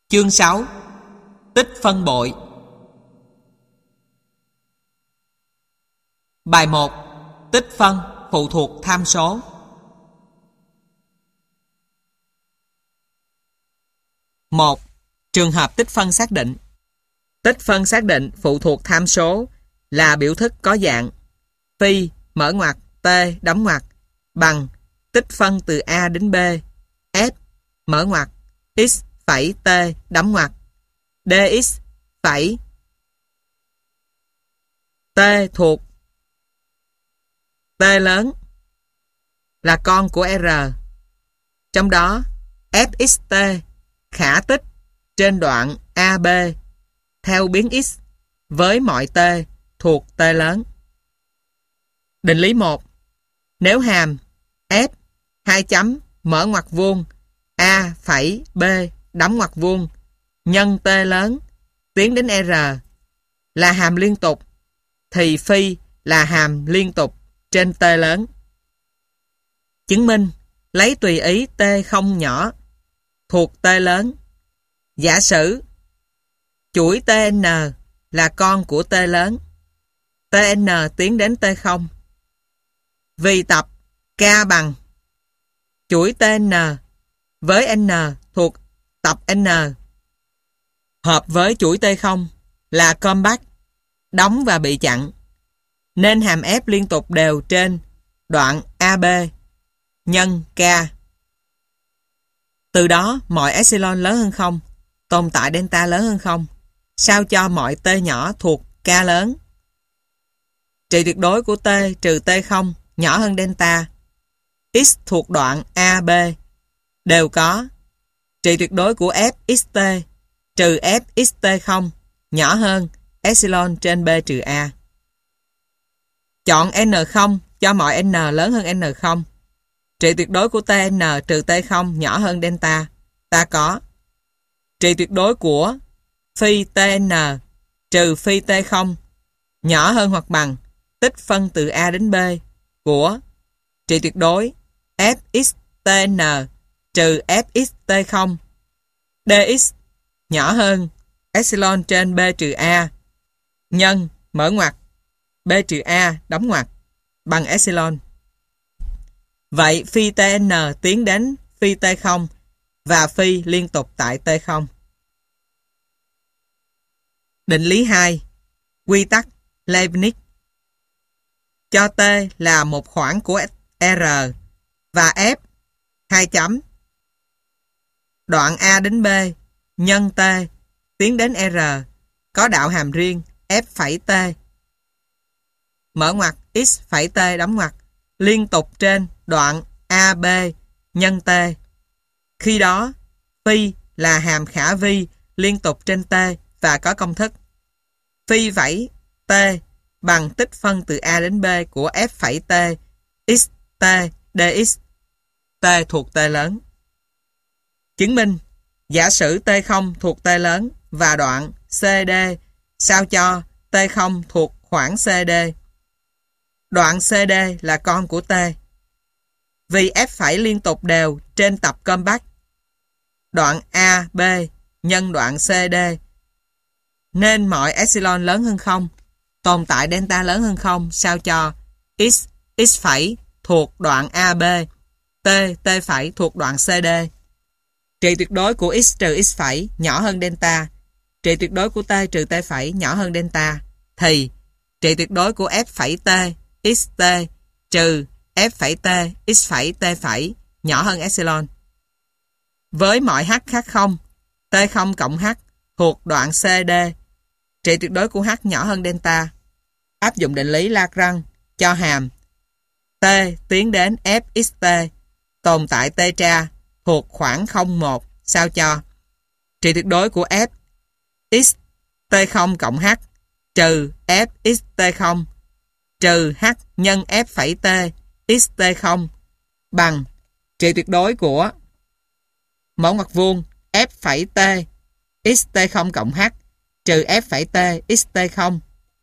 Chương 6. Tích phân bội. Bài 1. Tích phân phụ thuộc tham số. Một. Trường hợp tích phân xác định. Tích phân xác định phụ thuộc tham số là biểu thức có dạng phi mở ngoặc t đóng ngoặc bằng tích phân từ A đến B f mở ngoặc x phẩy t đóng ngoặc dx phẩy t thuộc t lớn là con của R, trong đó fxt khả tích trên đoạn AB theo biến x với mọi t thuộc t lớn. Định lý 1. Nếu hàm f 2 chấm mở ngoặc vuông a phẩy b đóng ngoặc vuông nhân t lớn tiến đến R là hàm liên tục thì phi là hàm liên tục trên t lớn. Chứng minh lấy tùy ý t không nhỏ thuộc t lớn. Giả sử chuỗi Tn là con của t lớn, Tn tiến đến T0. Vì tập K bằng chuỗi Tn với N thuộc tập N hợp với chuỗi T0 là compact, đóng và bị chặn, nên hàm F liên tục đều trên đoạn AB nhân K. Từ đó mọi epsilon lớn hơn 0 tồn tại delta lớn hơn 0, sao cho mọi t nhỏ thuộc K lớn. Trị tuyệt đối của t trừ T0 nhỏ hơn delta x thuộc đoạn AB đều có. Trị tuyệt đối của fxt trừ fxt0 nhỏ hơn epsilon trên B trừ A. Chọn N0 cho mọi N lớn hơn N0. Trị tuyệt đối của Tn trừ T0 nhỏ hơn delta ta có. Trị tuyệt đối của phi Tn trừ phi T0 nhỏ hơn hoặc bằng tích phân từ A đến B của trị tuyệt đối fxtn trừ fxt0 dx nhỏ hơn epsilon trên B trừ A nhân mở ngoặc B trừ A đóng ngoặc bằng epsilon. Vậy phi Tn tiến đến phi T0 và phi liên tục tại T0. Định lý 2. Quy tắc Leibniz. Cho T là một khoảng của R và F 2 chấm đoạn A đến B nhân T tiến đến R có đạo hàm riêng F phẩy T mở ngoặc x phẩy T đóng ngoặc liên tục trên đoạn AB nhân T. Khi đó phi là hàm khả vi liên tục trên T và có công thức phi phẩy T bằng tích phân từ A đến B của F phẩy T x T dx T thuộc T lớn. Chứng minh giả sử T0 thuộc T lớn và đoạn CD sao cho T0 thuộc khoảng CD. Đoạn CD là con của T. Vì F phẩy liên tục đều trên tập compact đoạn AB nhân đoạn CD nên mọi epsilon lớn hơn 0 tồn tại delta lớn hơn 0 sao cho x phẩy thuộc đoạn AB t phẩy thuộc đoạn CD. Trị tuyệt đối của x trừ x phẩy nhỏ hơn delta, trị tuyệt đối của t trừ t phẩy nhỏ hơn delta thì trị tuyệt đối của f phẩy t xt trừ f phẩy t x phẩy t phẩy nhỏ hơn epsilon. Với mọi h khác 0, T0 cộng h thuộc đoạn CD, trị tuyệt đối của h nhỏ hơn delta. Áp dụng định lý Lagrange cho hàm T tiến đến fxt tồn tại T tra thuộc khoảng 0,1 sao cho trị tuyệt đối của f x T0 cộng h trừ f x T0 trừ h nhân f phẩy T x T0 bằng trị tuyệt đối của mẫu ngoặc vuông f phẩy T x T0 cộng h trừ f phẩy T x T0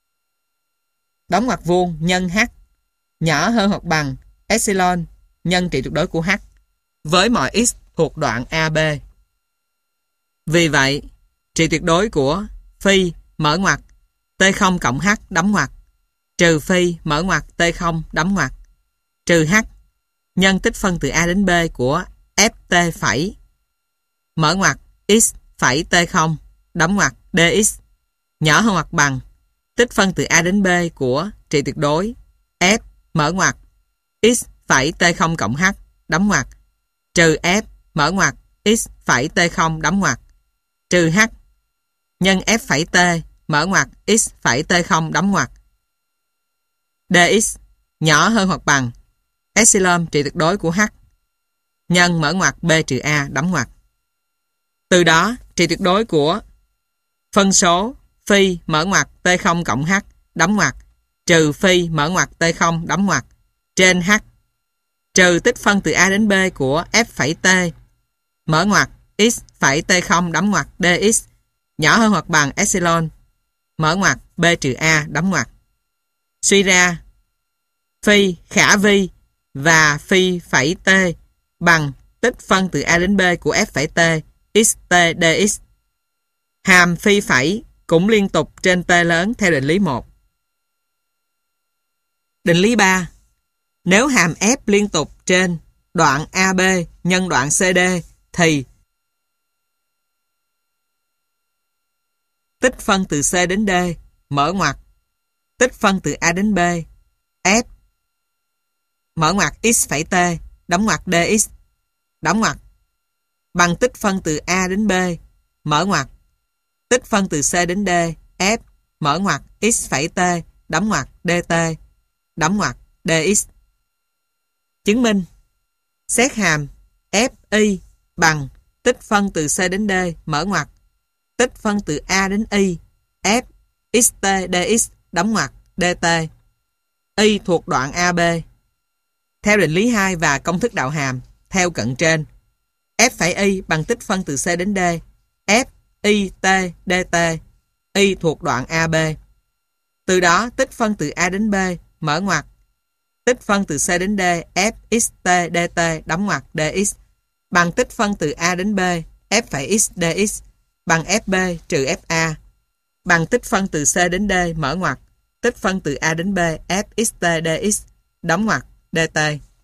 đóng ngoặc vuông nhân h nhỏ hơn hoặc bằng epsilon nhân trị tuyệt đối của h với mọi x thuộc đoạn AB. Vì vậy, trị tuyệt đối của phi mở ngoặc T0 cộng H đóng ngoặc trừ phi mở ngoặc T0 đóng ngoặc trừ H nhân tích phân từ A đến B của FT phẩy mở ngoặc X phẩy T0 đóng ngoặc dx nhỏ hơn hoặc bằng tích phân từ A đến B của trị tuyệt đối F mở ngoặc X phẩy T0 cộng H đóng ngoặc trừ F mở ngoặc X phẩy T0 đóng ngoặc trừ H nhân F phẩy T mở ngoặc X phẩy T0 đóng ngoặc dx nhỏ hơn hoặc bằng epsilon trị tuyệt đối của H nhân mở ngoặc B trừ A đóng ngoặc. Từ đó, trị tuyệt đối của phân số phi mở ngoặc T0 cộng H đóng ngoặc trừ phi mở ngoặc T0 đóng ngoặc trên H trừ tích phân từ A đến B của F phẩy T mở ngoặc X phẩy T0 đóng ngoặc dx nhỏ hơn hoặc bằng epsilon mở ngoặc B trừ A đóng ngoặc. Suy ra, phi khả vi và phi phẩy T bằng tích phân từ A đến B của F phẩy T xt dx. Hàm phi phẩy cũng liên tục trên T lớn theo định lý 1. Định lý 3. Nếu hàm F liên tục trên đoạn AB nhân đoạn CD thì tích phân từ C đến D mở ngoặc tích phân từ A đến B F mở ngoặc X phẩy T đóng ngoặc dx đóng ngoặc bằng tích phân từ A đến B mở ngoặc tích phân từ C đến D F mở ngoặc X phẩy T đóng ngoặc dt đóng ngoặc dx. Chứng minh xét hàm Fi bằng tích phân từ C đến D mở ngoặc tích phân từ A đến Y F xt dx đóng ngoặc dt. Y thuộc đoạn AB. Theo định lý 2 và công thức đạo hàm theo cận trên, F phẩy Y bằng tích phân từ C đến D F y t dt. Y thuộc đoạn AB. Từ đó tích phân từ A đến B mở ngoặc tích phân từ C đến D f xt dt đóng ngoặc dx bằng tích phân từ A đến B f phẩy x dx bằng fb trừ fa bằng tích phân từ C đến D mở ngoặc tích phân từ A đến B f xt dx đóng ngoặc dt.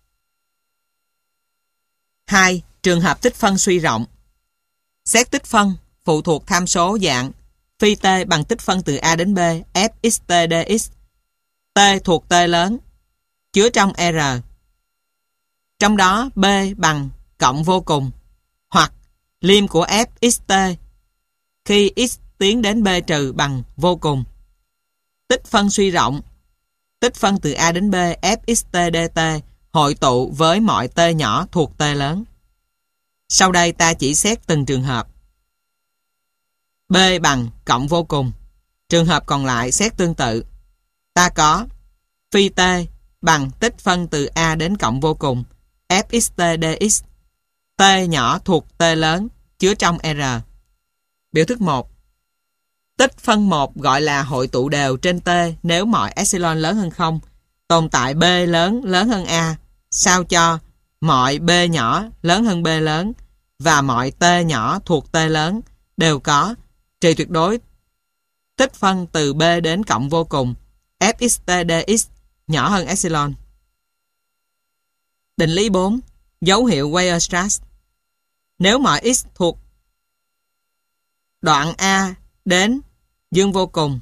2. Trường hợp tích phân suy rộng. Xét tích phân phụ thuộc tham số dạng phi t bằng tích phân từ A đến B f xt dx. T thuộc T lớn chứa trong R. Trong đó B bằng cộng vô cùng hoặc lim của f xt khi x tiến đến B trừ bằng vô cùng. Tích phân suy rộng tích phân từ A đến B f xt dt hội tụ với mọi t nhỏ thuộc T lớn. Sau đây ta chỉ xét từng trường hợp. B bằng cộng vô cùng. Trường hợp còn lại xét tương tự. Ta có phi t bằng tích phân từ A đến cộng vô cùng f xt dx. T nhỏ thuộc T lớn chứa trong R. Biểu thức 1. Tích phân 1 gọi là hội tụ đều trên T nếu mọi epsilon lớn hơn 0, tồn tại B lớn hơn A, sao cho mọi B nhỏ lớn hơn B lớn và mọi T nhỏ thuộc T lớn đều có trì tuyệt đối tích phân từ B đến cộng vô cùng f xt dx nhỏ hơn epsilon. Định lý 4. Dấu hiệu Weierstrass. Nếu mọi x thuộc đoạn A đến dương vô cùng,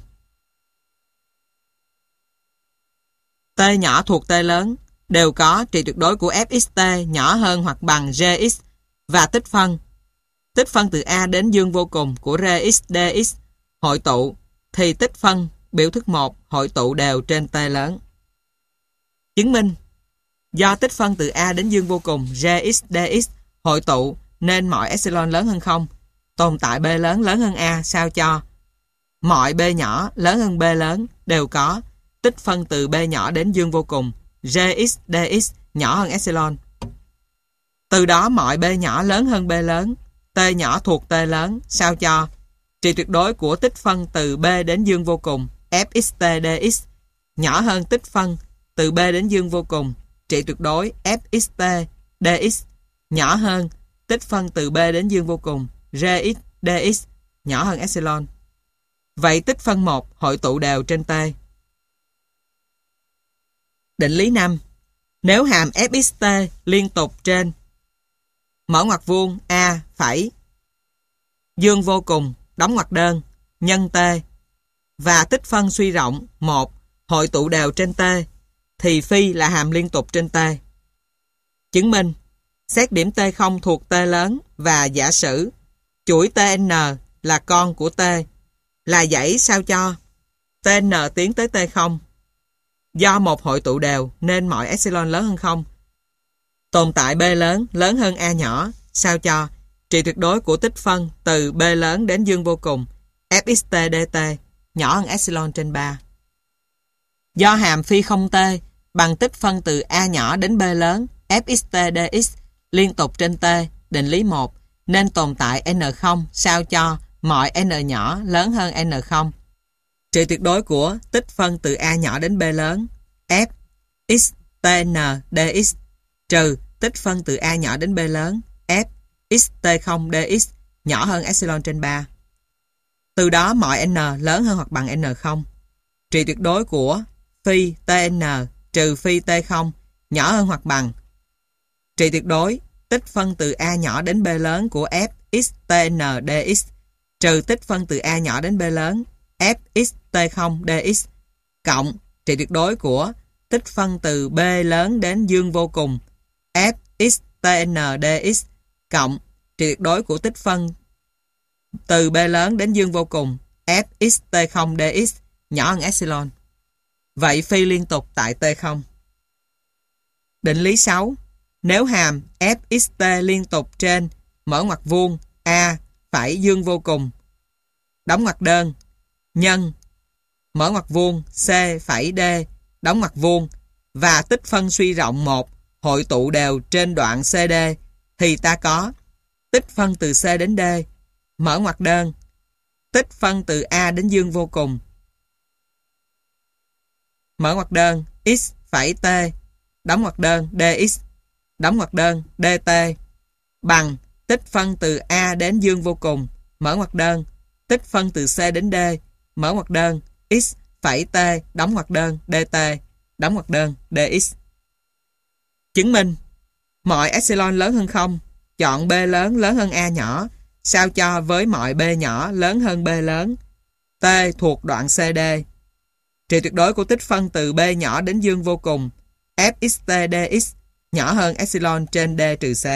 T nhỏ thuộc T lớn đều có trị tuyệt đối của fxt nhỏ hơn hoặc bằng Gx và tích phân từ A đến dương vô cùng của Rx dx hội tụ thì tích phân biểu thức 1 hội tụ đều trên T lớn. Chứng minh do tích phân từ A đến dương vô cùng Gx dx hội tụ nên mọi epsilon lớn hơn 0, tồn tại B lớn hơn A, sao cho mọi B nhỏ lớn hơn B lớn đều có tích phân từ B nhỏ đến dương vô cùng Gx dx nhỏ hơn epsilon. Từ đó mọi B nhỏ lớn hơn B lớn, T nhỏ thuộc T lớn, sao cho trị tuyệt đối của tích phân từ B đến dương vô cùng f xt dx nhỏ hơn tích phân từ B đến dương vô cùng trị tuyệt đối f xt dx nhỏ hơn tích phân từ B đến dương vô cùng Gx dx nhỏ hơn epsilon. Vậy tích phân 1 hội tụ đều trên T. Định lý 5. Nếu hàm fxt liên tục trên mở ngoặc vuông A phẩy dương vô cùng đóng ngoặc đơn nhân T và tích phân suy rộng 1 hội tụ đều trên T thì phi là hàm liên tục trên T. Chứng minh xét điểm T0 thuộc T lớn và giả sử chuỗi Tn là con của T là dãy sao cho Tn tiến tới T0 do một hội tụ đều nên mọi epsilon lớn hơn 0 tồn tại B lớn hơn A nhỏ sao cho trị tuyệt đối của tích phân từ B lớn đến dương vô cùng fxt dt nhỏ hơn epsilon trên 3. Do hàm phi không T bằng tích phân từ A nhỏ đến B lớn fxt dx liên tục trên T định lý 1 nên tồn tại N0 sao cho mọi N nhỏ lớn hơn N0. Trị tuyệt đối của tích phân từ A nhỏ đến B lớn f x tn dx trừ tích phân từ A nhỏ đến B lớn f x t0 dx nhỏ hơn epsilon trên 3. Từ đó mọi n lớn hơn hoặc bằng n0. Trị tuyệt đối của phi tn trừ phi t0 nhỏ hơn hoặc bằng trị tuyệt đối tích phân từ A nhỏ đến B lớn của f x tn dx trừ tích phân từ A nhỏ đến B lớn f x t0 dx cộng trị tuyệt đối của tích phân từ B lớn đến dương vô cùng f x tn dx cộng trị tuyệt đối của tích phân từ B lớn đến dương vô cùng f x t0 dx nhỏ hơn epsilon. Vậy phi liên tục tại T0. Định lý 6. Nếu hàm fxt liên tục trên mở ngoặc vuông A phẩy dương vô cùng đóng ngoặc đơn nhân mở ngoặc vuông C phẩy D đóng ngoặc vuông và tích phân suy rộng 1 hội tụ đều trên đoạn CD thì ta có tích phân từ C đến D mở ngoặc đơn tích phân từ A đến dương vô cùng mở ngoặc đơn x phẩy T đóng ngoặc đơn dx đóng ngoặc đơn dt bằng tích phân từ A đến dương vô cùng mở ngoặc đơn tích phân từ C đến D mở ngoặc đơn x phẩy T đóng ngoặc đơn dt đóng ngoặc đơn dx. Chứng minh mọi epsilon lớn hơn 0 chọn B lớn hơn A nhỏ sao cho với mọi B nhỏ lớn hơn B lớn T thuộc đoạn CD. Trị tuyệt đối của tích phân từ B nhỏ đến dương vô cùng fxt dx nhỏ hơn epsilon trên D trừ C.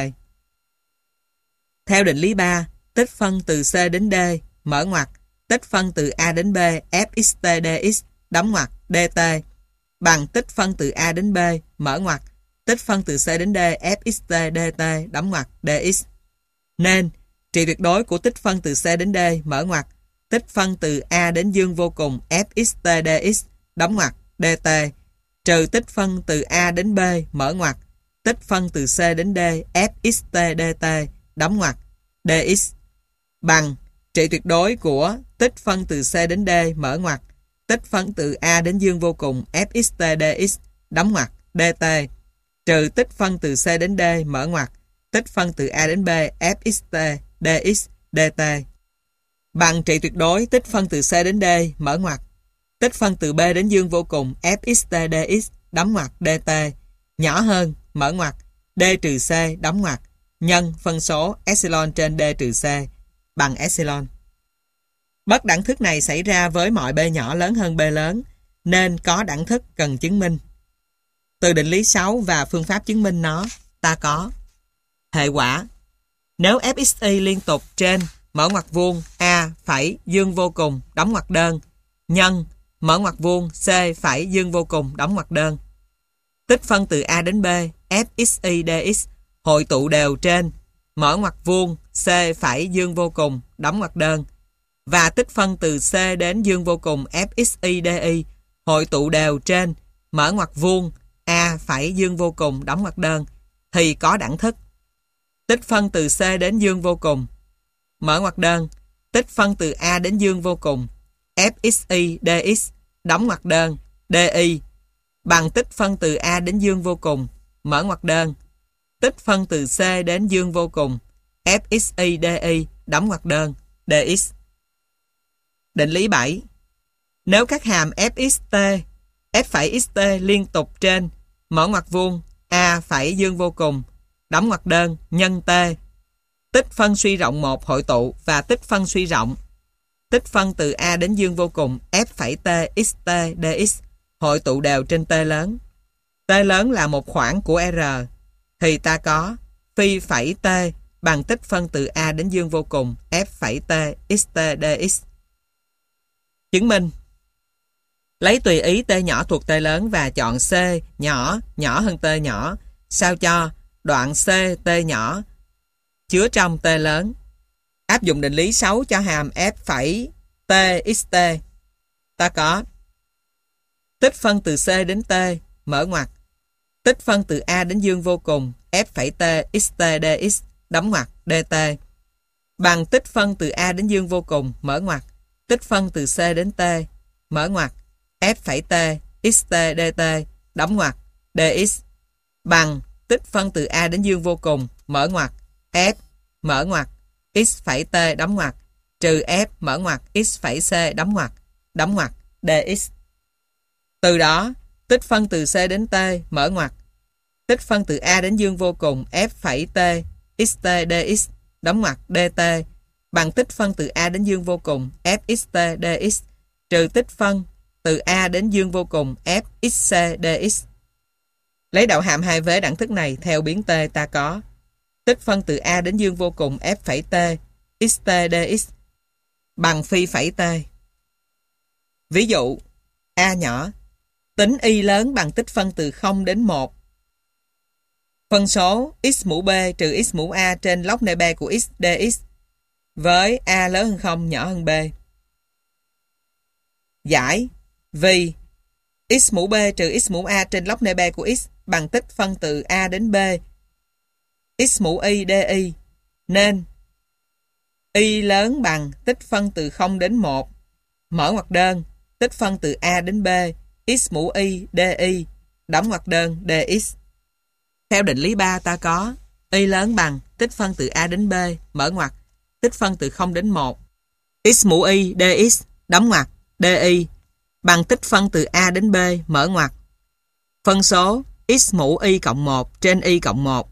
Theo định lý 3, tích phân từ C đến D mở ngoặc tích phân từ A đến B fxt dx đóng ngoặc dt bằng tích phân từ A đến B mở ngoặc tích phân từ C đến D fxt dt đóng ngoặc dx. Nên trị tuyệt đối của tích phân từ C đến D mở ngoặc tích phân từ A đến dương vô cùng fxt dx đóng ngoặc dt trừ tích phân từ A đến B mở ngoặc tích phân từ C đến D fxt dt đóng ngoặc dx bằng trị tuyệt đối của tích phân từ C đến D mở ngoặc tích phân từ A đến dương vô cùng fxt dx đóng ngoặc dt trừ tích phân từ C đến D mở ngoặc tích phân từ A đến B fxt dx dt bằng trị tuyệt đối tích phân từ C đến D mở ngoặc tích phân từ B đến dương vô cùng fxt dx đóng ngoặc dt nhỏ hơn mở ngoặc D trừ C đóng ngoặc nhân phân số epsilon trên D trừ C bằng epsilon. Bất đẳng thức này xảy ra với mọi B nhỏ lớn hơn B lớn nên có đẳng thức cần chứng minh. Từ định lý 6 và phương pháp chứng minh nó ta có hệ quả. Nếu fxy liên tục trên mở ngoặc vuông A phẩy dương vô cùng đóng ngoặc đơn nhân mở ngoặc vuông C phẩy dương vô cùng đóng ngoặc đơn tích phân từ A đến B fxy dx hội tụ đều trên mở ngoặc vuông C phẩy dương vô cùng đóng ngoặc đơn và tích phân từ C đến dương vô cùng fxy di hội tụ đều trên mở ngoặc vuông A phẩy dương vô cùng đóng ngoặc đơn thì có đẳng thức tích phân từ C đến dương vô cùng mở ngoặc đơn tích phân từ A đến dương vô cùng fxy dx đóng ngoặc đơn di bằng tích phân từ A đến dương vô cùng mở ngoặc đơn tích phân từ C đến dương vô cùng fxy di đóng ngoặc đơn dx. Định lý 7. Nếu các hàm fxt, f' liên tục trên mở ngoặc vuông a phẩy dương vô cùng, đóng ngoặc đơn nhân t, tích phân suy rộng 1 hội tụ và tích phân suy rộng, tích phân từ a đến dương vô cùng f phẩy t xt dx hội tụ đều trên t lớn. T lớn là một khoảng của R, thì ta có phi phẩy t bằng tích phân từ a đến dương vô cùng f phẩy t xt dx. Chứng minh. Lấy tùy ý t nhỏ thuộc t lớn và chọn c nhỏ nhỏ hơn t nhỏ, sao cho đoạn c t nhỏ chứa trong t lớn. Áp dụng định lý 6 cho hàm f phẩy t xt. Ta có tích phân từ c đến t mở ngoặc, tích phân từ a đến dương vô cùng f phẩy t xt dx đóng ngoặc dt bằng tích phân từ a đến dương vô cùng mở ngoặc, tích phân từ c đến t mở ngoặc f phẩy t xt dt đóng ngoặc dx bằng tích phân từ a đến dương vô cùng mở ngoặc f mở ngoặc x phẩy t đóng ngoặc trừ f mở ngoặc x phẩy c đóng ngoặc dx. Từ đó tích phân từ c đến t mở ngoặc, tích phân từ a đến dương vô cùng f phẩy t xt dx đóng ngoặc dt bằng tích phân từ a đến dương vô cùng f xt dx trừ tích phân từ a đến dương vô cùng f xc dx. Lấy đạo hàm hai vế đẳng thức này theo biến t, ta có tích phân từ a đến dương vô cùng f phẩy t xt dx bằng phi phẩy t. Ví dụ a nhỏ tính y lớn bằng tích phân từ 0 đến 1. Phân số x mũ b trừ x mũ a trên log n b của x dx với a lớn hơn 0 nhỏ hơn b. Giải vì x mũ b trừ x mũ a trên log n b của x bằng tích phân từ a đến b x mũ y di, nên y lớn bằng tích phân từ 0 đến 1 mở ngoặc đơn tích phân từ a đến b x mũ y di đóng ngoặc đơn dx. Theo định lý 3 ta có y lớn bằng tích phân từ a đến b mở ngoặc tích phân từ 0 đến 1 x mũ y dx đóng ngoặc di bằng tích phân từ a đến b mở ngoặc phân số x mũ y cộng 1 trên y cộng 1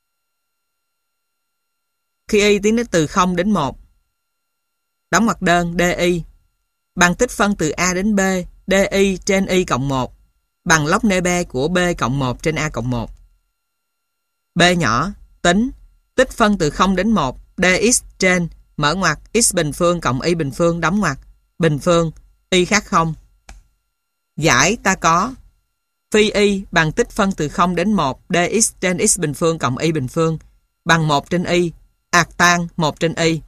khi y tiến đến từ 0 đến 1 đóng ngoặc đơn di bằng tích phân từ a đến b di trên y cộng 1 bằng log n b của b cộng 1 trên a cộng 1. B nhỏ tính tích phân từ 0 đến 1 dx trên mở ngoặc x bình phương cộng y bình phương đóng ngoặc bình phương y khác 0. Giải ta có phi y bằng tích phân từ 0 đến 1 dx trên x bình phương cộng y bình phương bằng 1 trên y ạt tan 1 trên y.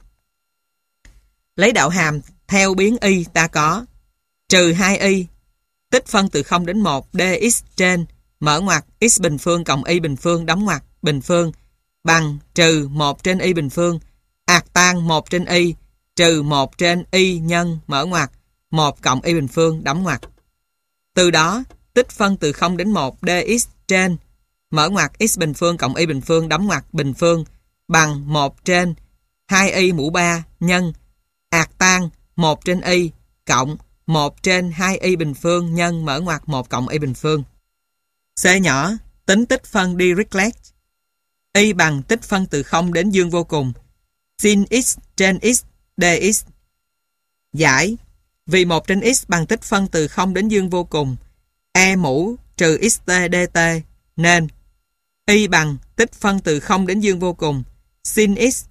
Lấy đạo hàm theo biến y ta có trừ 2y tích phân từ 0 đến 1 dx trên mở ngoặc x bình phương cộng y bình phương đóng ngoặc bình phương bằng trừ 1 trên y bình phương ạt tan 1 trên y trừ 1 trên y nhân mở ngoặc 1 cộng y bình phương đóng ngoặc. Từ đó tích phân từ 0 đến 1 dx trên mở ngoặc x bình phương cộng y bình phương đóng ngoặc bình phương bằng 1 trên 2y mũ 3 nhân ạt tan 1 trên y cộng 1 trên 2y bình phương nhân mở ngoặc 1 cộng y bình phương. C nhỏ tính tích phân Dirichlet. Y bằng tích phân từ 0 đến dương vô cùng sin x trên x dx. Giải vì 1 trên x bằng tích phân từ 0 đến dương vô cùng e mũ trừ xt dt nên y bằng tích phân từ 0 đến dương vô cùng sin x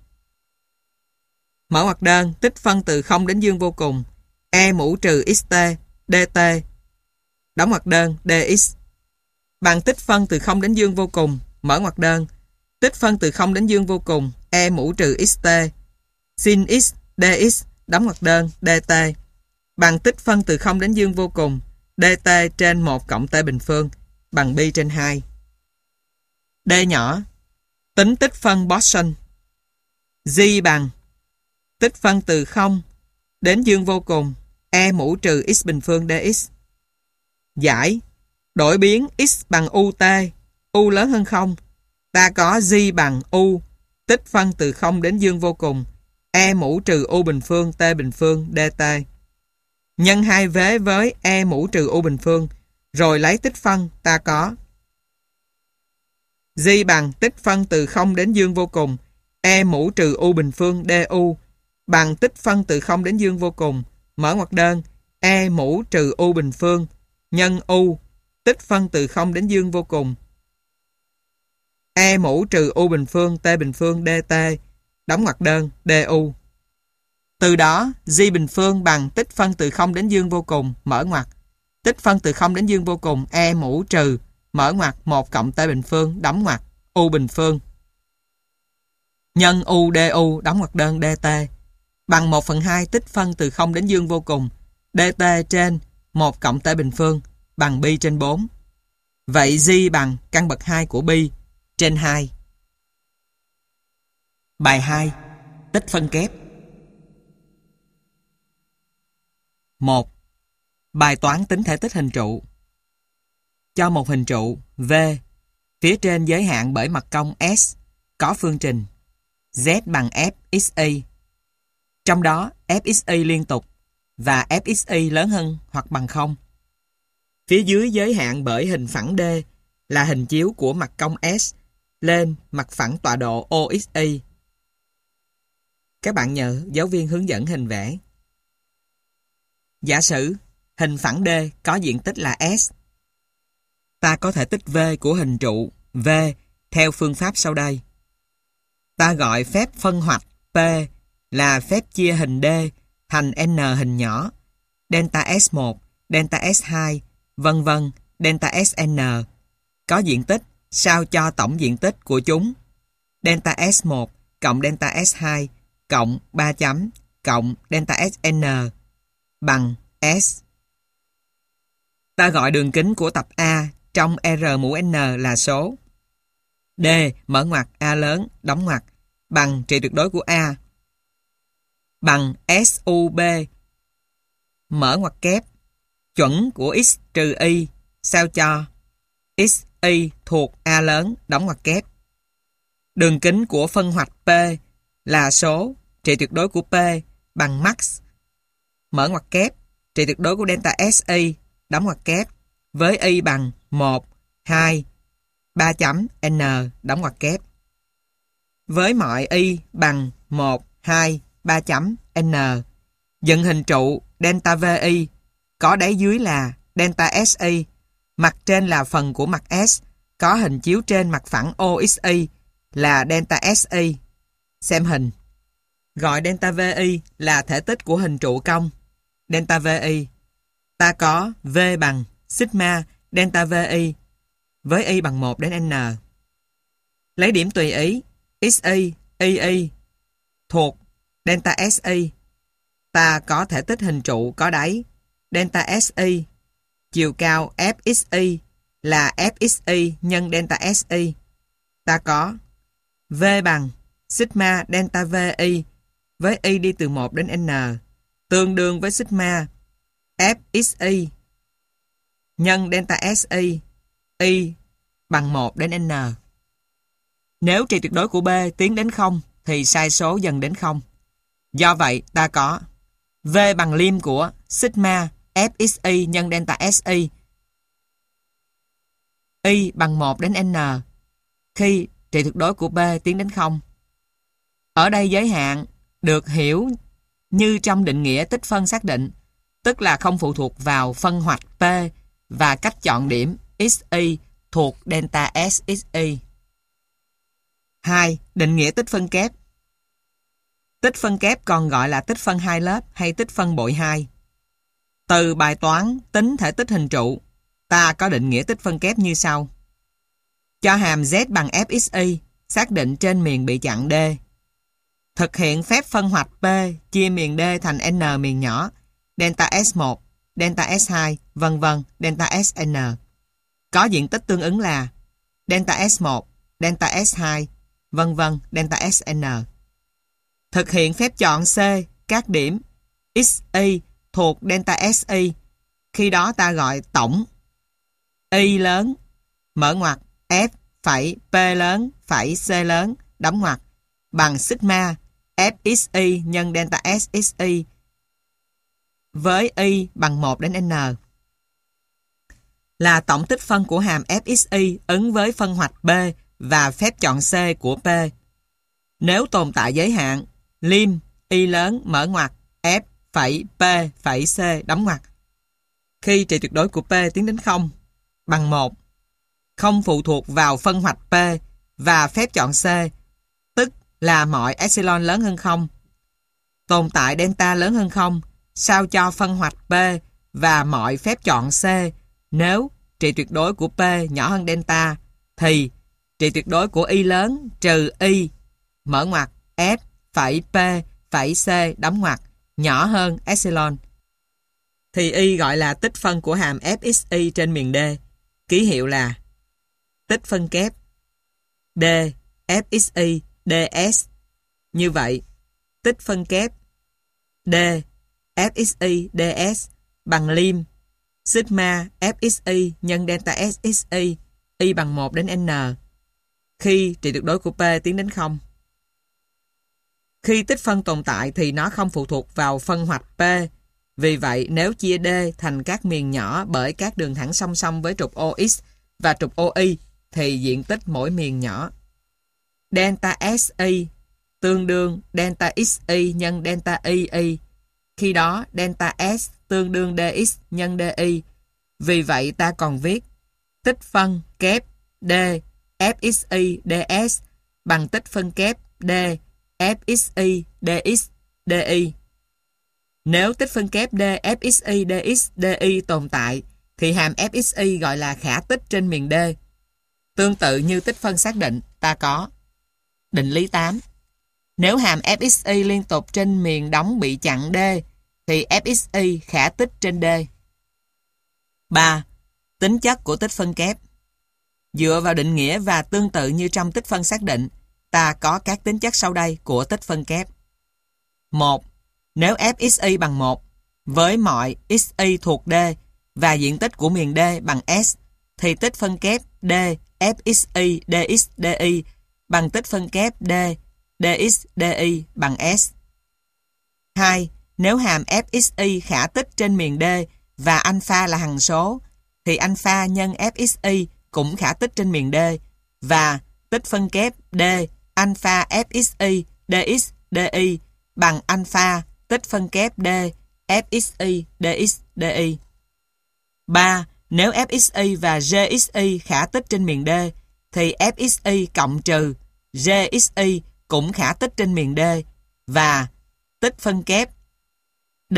mở ngoặc đơn tích phân từ 0 đến dương vô cùng e mũ trừ xt dt đóng ngoặc đơn dx bằng tích phân từ 0 đến dương vô cùng mở ngoặc đơn tích phân từ 0 đến dương vô cùng e mũ trừ xt sin x dx đóng ngoặc đơn dt bằng tích phân từ 0 đến dương vô cùng dt trên 1 cộng t bình phương bằng pi trên 2. D nhỏ tính tích phân Boson. G bằng tích phân từ 0 đến dương vô cùng e mũ trừ x bình phương dx. Giải đổi biến x bằng ut, u lớn hơn 0. Ta có g bằng u tích phân từ 0 đến dương vô cùng E mũ trừ U bình phương T bình phương dt. Nhân hai vế với E mũ trừ U bình phương, rồi lấy tích phân, ta có G bằng tích phân từ 0 đến dương vô cùng, E mũ trừ U bình phương du bằng tích phân từ 0 đến dương vô cùng, mở ngoặc đơn, E mũ trừ U bình phương nhân U, tích phân từ 0 đến dương vô cùng, E mũ trừ U bình phương T bình phương dt, đóng ngoặc đơn, du. Từ đó, G bình phương bằng tích phân từ 0 đến dương vô cùng, mở ngoặc. Tích phân từ 0 đến dương vô cùng, E mũ trừ, mở ngoặc, 1 cộng T bình phương, đóng ngoặc, U bình phương. Nhân U du, đóng ngoặc đơn, dt, bằng 1/2 tích phân từ 0 đến dương vô cùng, dt trên 1 cộng T bình phương, bằng pi trên 4. Vậy G bằng căn bậc 2 của pi trên 2. Bài 2. Tích phân kép. 1. Bài toán tính thể tích hình trụ. Cho một hình trụ V, phía trên giới hạn bởi mặt cong S, có phương trình Z bằng Fxy. Trong đó Fxy liên tục và Fxy lớn hơn hoặc bằng 0. Phía dưới giới hạn bởi hình phẳng D là hình chiếu của mặt cong S lên mặt phẳng tọa độ OXy. Các bạn nhớ giáo viên hướng dẫn hình vẽ. Giả sử hình phẳng D có diện tích là S. Ta có thể tích V của hình trụ V theo phương pháp sau đây. Ta gọi phép phân hoạch P là phép chia hình D thành N hình nhỏ, delta S1, delta S2, vân vân, delta Sn, có diện tích sao cho tổng diện tích của chúng delta S1 cộng delta S2 cộng 3 chấm cộng delta Sn bằng S. Ta gọi đường kính của tập A trong R mũ N là số D, mở ngoặc, A lớn, đóng ngoặc, bằng trị tuyệt đối của A, bằng SUB, mở ngoặc kép, chuẩn của X trừ Y, sao cho XY thuộc A lớn, đóng ngoặc kép. Đường kính của phân hoạch P là số trị tuyệt đối của P bằng max, mở ngoặc kép, trị tuyệt đối của delta SY, đóng ngoặc kép, với Y bằng 1, 2, 3 chấm N, đóng ngoặc kép. Với mọi Y bằng 1, 2, 3 chấm N, dựng hình trụ delta VY, có đáy dưới là delta SY, mặt trên là phần của mặt S, có hình chiếu trên mặt phẳng OXY là delta SY. Xem hình. Gọi delta VY là thể tích của hình trụ cong. Delta VY. Ta có V bằng sigma delta VY với Y bằng 1 đến N. Lấy điểm tùy ý XY, YY thuộc delta SY. Ta có thể tích hình trụ có đáy delta SY. Chiều cao FXY là FXY nhân delta SY. Ta có V bằng sigma delta VY với Y đi từ 1 đến N tương đương với sigma FXY nhân delta SY, Y bằng 1 đến N. Nếu trị tuyệt đối của B tiến đến 0 thì sai số dần đến 0. Do vậy ta có V bằng liêm của sigma FXY nhân delta SY, Y bằng 1 đến N khi trị tuyệt đối của B tiến đến 0. Ở đây giới hạn được hiểu như trong định nghĩa tích phân xác định, tức là không phụ thuộc vào phân hoạch P và cách chọn điểm XY thuộc delta SXY. 2. Định nghĩa tích phân kép. Tích phân kép còn gọi là tích phân hai lớp hay tích phân bội 2. Từ bài toán tính thể tích hình trụ, ta có định nghĩa tích phân kép như sau. Cho hàm Z bằng FXY xác định trên miền bị chặn D. Thực hiện phép phân hoạch P chia miền D thành N miền nhỏ, delta S1, delta S2, vân vân, delta Sn. Có diện tích tương ứng là delta S1, delta S2, vân vân, delta Sn. Thực hiện phép chọn C các điểm XY thuộc delta SY. Khi đó ta gọi tổng Y lớn, mở ngoặc, F phẩy P lớn phẩy C lớn, đóng ngoặc, bằng sigma FXY nhân delta SXY với Y bằng 1 đến N là tổng tích phân của hàm FXY ứng với phân hoạch B và phép chọn C của P. Nếu tồn tại giới hạn, lim Y lớn mở ngoặc F phẩy P phẩy C đóng ngoặc. Khi trị tuyệt đối của P tiến đến 0 bằng 1, không phụ thuộc vào phân hoạch P và phép chọn C, tức là mọi epsilon lớn hơn 0. Tồn tại delta lớn hơn 0, sao cho phân hoạch P và mọi phép chọn C nếu trị tuyệt đối của P nhỏ hơn delta, thì trị tuyệt đối của Y lớn trừ Y mở ngoặc F phẩy P phẩy C đóng ngoặc nhỏ hơn epsilon, thì Y gọi là tích phân của hàm FXY trên miền D, ký hiệu là tích phân kép D FXY ds. Như vậy, tích phân kép D FXY ds bằng lim sigma FXY nhân delta SXY Y bằng 1 đến N khi trị tuyệt đối của P tiến đến 0. Khi tích phân tồn tại thì nó không phụ thuộc vào phân hoạch P. Vì vậy, nếu chia D thành các miền nhỏ bởi các đường thẳng song song với trục OX và trục OY, thì diện tích mỗi miền nhỏ delta SY tương đương delta XY nhân delta YY. Khi đó, delta S tương đương dx nhân dy. Vì vậy, ta còn viết tích phân kép D FXY ds bằng tích phân kép D FXY dx dy. Nếu tích phân kép D FXY dx dy tồn tại, thì hàm FXY gọi là khả tích trên miền D. Tương tự như tích phân xác định, ta có định lý 8. Nếu hàm FXY liên tục trên miền đóng bị chặn D, thì FXY khả tích trên D. 3. Tính chất của tích phân kép. Dựa vào định nghĩa và tương tự như trong tích phân xác định, ta có các tính chất sau đây của tích phân kép. 1. Nếu FXY bằng 1, với mọi XY thuộc D và diện tích của miền D bằng S, thì tích phân kép D FXY dx dy bằng tích phân kép D dx dy bằng S. 2. Nếu hàm FXY khả tích trên miền D và alpha là hằng số, thì alpha nhân FXY cũng khả tích trên miền D, và tích phân kép D alpha FXY dx dy bằng alpha tích phân kép D FXY dx dy. 3. Nếu FXY và GXY khả tích trên miền D, thì FXY cộng trừ GXY cũng khả tích trên miền D, và tích phân kép D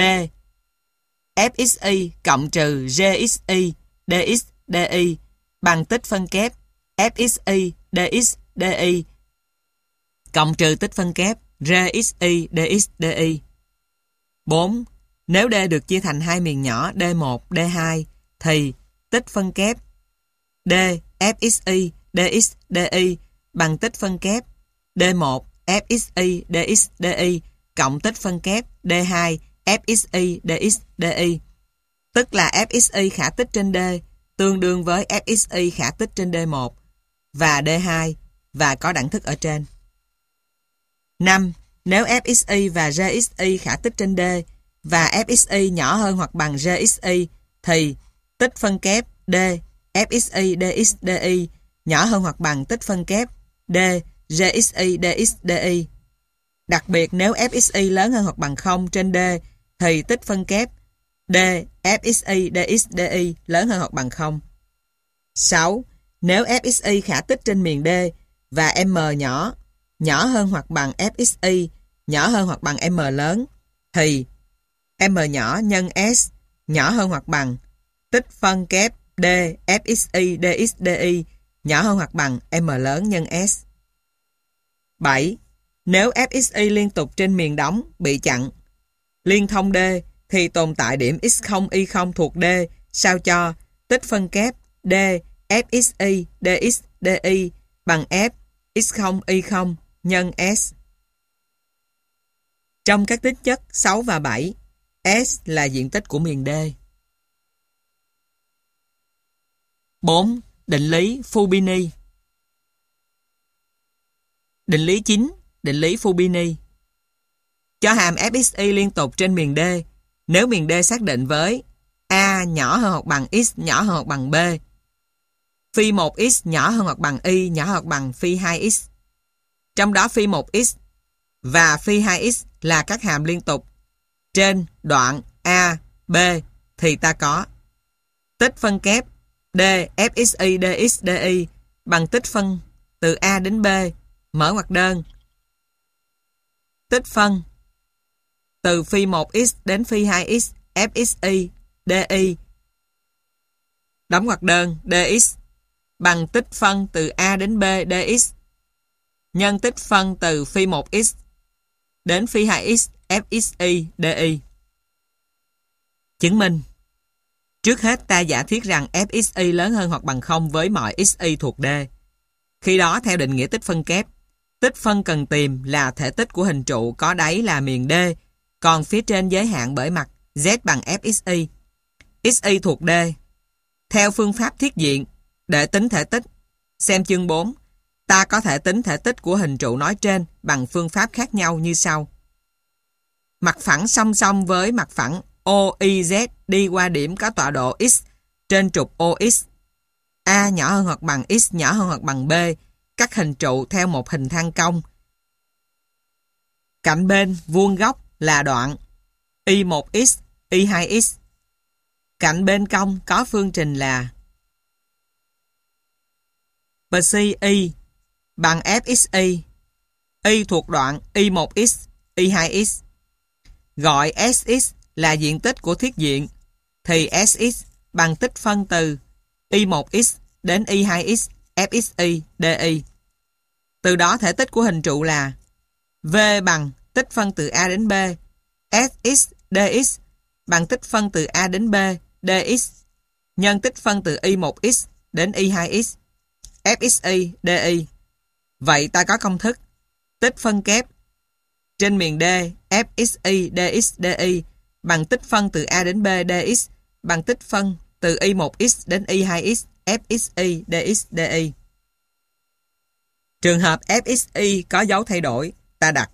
FXY cộng trừ GXY dx dy bằng tích phân kép FXY dx dy cộng trừ tích phân kép GXY dx dy. 4. Nếu D được chia thành hai miền nhỏ D1, D2, thì tích phân kép D FXY dx dy bằng tích phân kép D1 FXY dx dy cộng tích phân kép D2 FXY dx dy, tức là FXY khả tích trên D tương đương với FXY khả tích trên D1 và D2 và có đẳng thức ở trên. 5. Nếu FXY và GXY khả tích trên D và FXY nhỏ hơn hoặc bằng GXY, thì tích phân kép D FXY dx dy nhỏ hơn hoặc bằng tích phân kép D GXY dx dy. Đặc biệt nếu FXY lớn hơn hoặc bằng 0 trên D, thì tích phân kép D FXY dx dy lớn hơn hoặc bằng 0. 6. Nếu FXY khả tích trên miền D và M nhỏ hơn hoặc bằng FXY nhỏ hơn hoặc bằng M lớn, thì M nhỏ nhân S nhỏ hơn hoặc bằng tích phân kép D FXY dx dy nhỏ hơn hoặc bằng M lớn nhân S. 7. Nếu FXY liên tục trên miền đóng bị chặn liên thông D, thì tồn tại điểm x0 y0 thuộc D, sao cho tích phân kép D FXY dx dy bằng F x0 y0 nhân S. Trong các tính chất 6 và 7, S là diện tích của miền D. 4. Định lý Fubini. Định lý 9, định lý Fubini. Cho hàm fxy liên tục trên miền D. Nếu miền D xác định với A nhỏ hơn hoặc bằng x nhỏ hơn hoặc bằng B, phi 1x nhỏ hơn hoặc bằng y nhỏ hơn hoặc bằng phi 2x. Trong đó phi 1x và phi 2x là các hàm liên tục trên đoạn A, B thì ta có tích phân kép D fxy dx dy bằng tích phân từ A đến B mở ngoặc đơn, tích phân từ phi 1x đến phi 2x fxy di đóng ngoặc đơn dx bằng tích phân từ A đến B dx nhân tích phân từ phi 1x đến phi 2x fxy di. Chứng minh. Trước hết ta giả thiết rằng fxy lớn hơn hoặc bằng 0 với mọi xy thuộc D. Khi đó theo định nghĩa tích phân kép, tích phân cần tìm là thể tích của hình trụ có đáy là miền D, còn phía trên giới hạn bởi mặt z bằng fxy. Xy thuộc D. Theo phương pháp thiết diện, để tính thể tích, xem chương 4, ta có thể tính thể tích của hình trụ nói trên bằng phương pháp khác nhau như sau. Mặt phẳng song song với mặt phẳng OIZ đi qua điểm có tọa độ x trên trục OX. A nhỏ hơn hoặc bằng x nhỏ hơn hoặc bằng B, các hình trụ theo một hình thang cong. Cạnh bên vuông góc là đoạn Y1x, Y2x. Cạnh bên cong có phương trình là psi y bằng fxy. Y thuộc đoạn Y1x, Y2x. Gọi Sx là diện tích của thiết diện, thì Sx bằng tích phân từ Y1x đến Y2x fxy di. Từ đó thể tích của hình trụ là V bằng tích phân từ A đến B, Sx dx bằng tích phân từ A đến B dx nhân tích phân từ Y1x đến Y2x fxy di. Vậy ta có công thức tích phân kép trên miền D fxy dx di bằng tích phân từ A đến B dx bằng tích phân từ Y1x đến Y2x fxy dx di. Trường hợp fxy có dấu thay đổi, ta đặt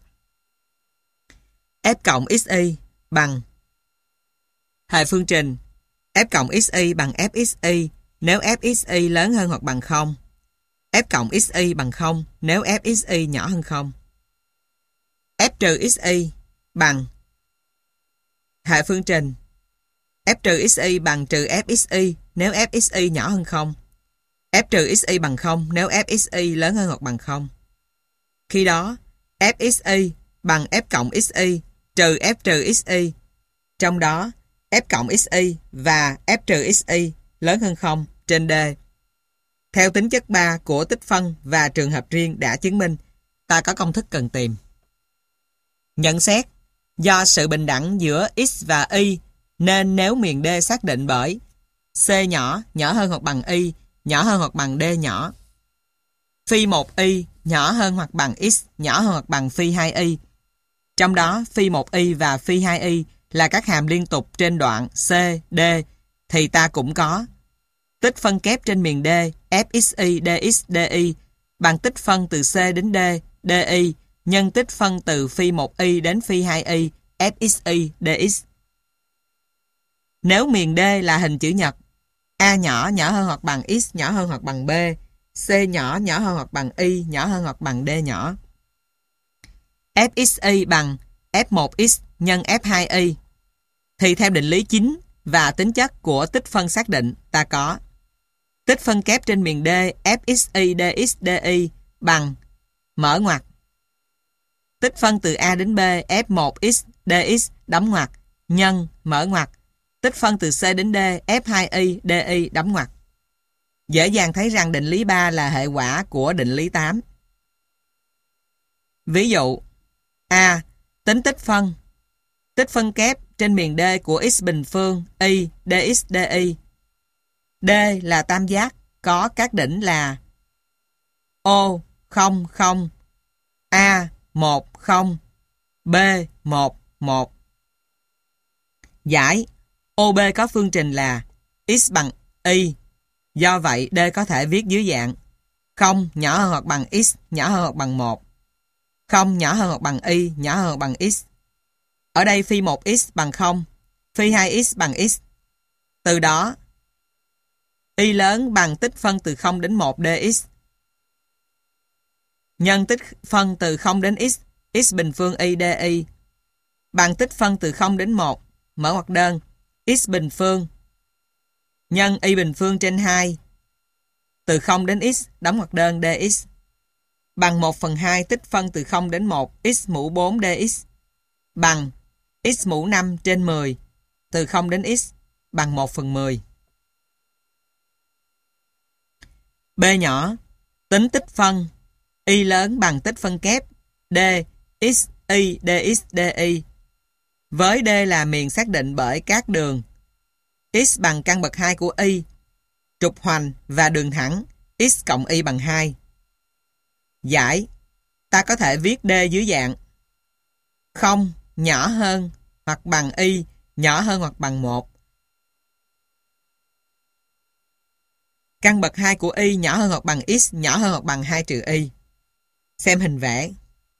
f cộng xy bằng hệ phương trình f cộng xy bằng fxy nếu fxy lớn hơn hoặc bằng 0, f cộng xy bằng 0 nếu fxy nhỏ hơn 0. F trừ xy bằng hệ phương trình f trừ xy bằng trừ fxy nếu fxy nhỏ hơn 0, f trừ xy bằng 0 nếu fxy lớn hơn hoặc bằng 0. Khi đó, fxy bằng f cộng xy trừ f trừ xy, trong đó f cộng xy và f trừ xy lớn hơn 0 trên D. Theo tính chất 3 của tích phân và trường hợp riêng đã chứng minh, ta có công thức cần tìm. Nhận xét, do sự bình đẳng giữa x và y, nên nếu miền D xác định bởi C nhỏ hơn hoặc bằng y, nhỏ hơn hoặc bằng D nhỏ, phi 1y nhỏ hơn hoặc bằng x, nhỏ hơn hoặc bằng phi 2y. Trong đó, phi 1y và phi 2y là các hàm liên tục trên đoạn C, D, thì ta cũng có tích phân kép trên miền D fxy dx di bằng tích phân từ C đến D, di nhân tích phân từ phi 1y đến phi 2y fxy dx. Nếu miền D là hình chữ nhật, A nhỏ hơn hoặc bằng x nhỏ hơn hoặc bằng B, C nhỏ hơn hoặc bằng y nhỏ hơn hoặc bằng D nhỏ. Fxy bằng f1x nhân f2y. Thì theo định lý chính và tính chất của tích phân xác định, ta có tích phân kép trên miền D fxy dx di bằng mở ngoặc tích phân từ A đến B f1x dx đóng ngoặc nhân mở ngoặc tích phân từ C đến D f2y di đóng ngoặc. Dễ dàng thấy rằng định lý 3 là hệ quả của định lý 8. Ví dụ A. Tính tích phân kép trên miền D của x bình phương y dx di. D là tam giác có các đỉnh là O 0 0, A 1 0, B 1 1. Giải OB có phương trình là x bằng y. Do vậy D có thể viết dưới dạng 0 nhỏ hơn hoặc bằng x nhỏ hơn hoặc bằng 1, 0 nhỏ hơn hoặc bằng y nhỏ hơn hoặc bằng x, Ở đây phi 1x bằng 0, phi 2x bằng x. Từ đó, y lớn bằng tích phân từ 0 đến 1 dx nhân tích phân từ 0 đến x bình phương y di bằng tích phân từ 0 đến 1 mở ngoặc đơn x bình phương nhân y bình phương trên 2 từ 0 đến x đóng ngoặc đơn dx bằng 1/2 tích phân từ 0 đến 1 x mũ 4 dx bằng x mũ 5 trên 10 từ 0 đến x bằng 1/10. B nhỏ, tính tích phân y lớn bằng tích phân kép d x y dx di với d là miền xác định bởi các đường x bằng căn bậc 2 của y, trục hoành và đường thẳng x cộng y bằng 2. Giải, ta có thể viết d dưới dạng 0 nhỏ hơn hoặc bằng y nhỏ hơn hoặc bằng 1. Căn bậc 2 của y nhỏ hơn hoặc bằng x nhỏ hơn hoặc bằng 2 trừ y. Xem hình vẽ.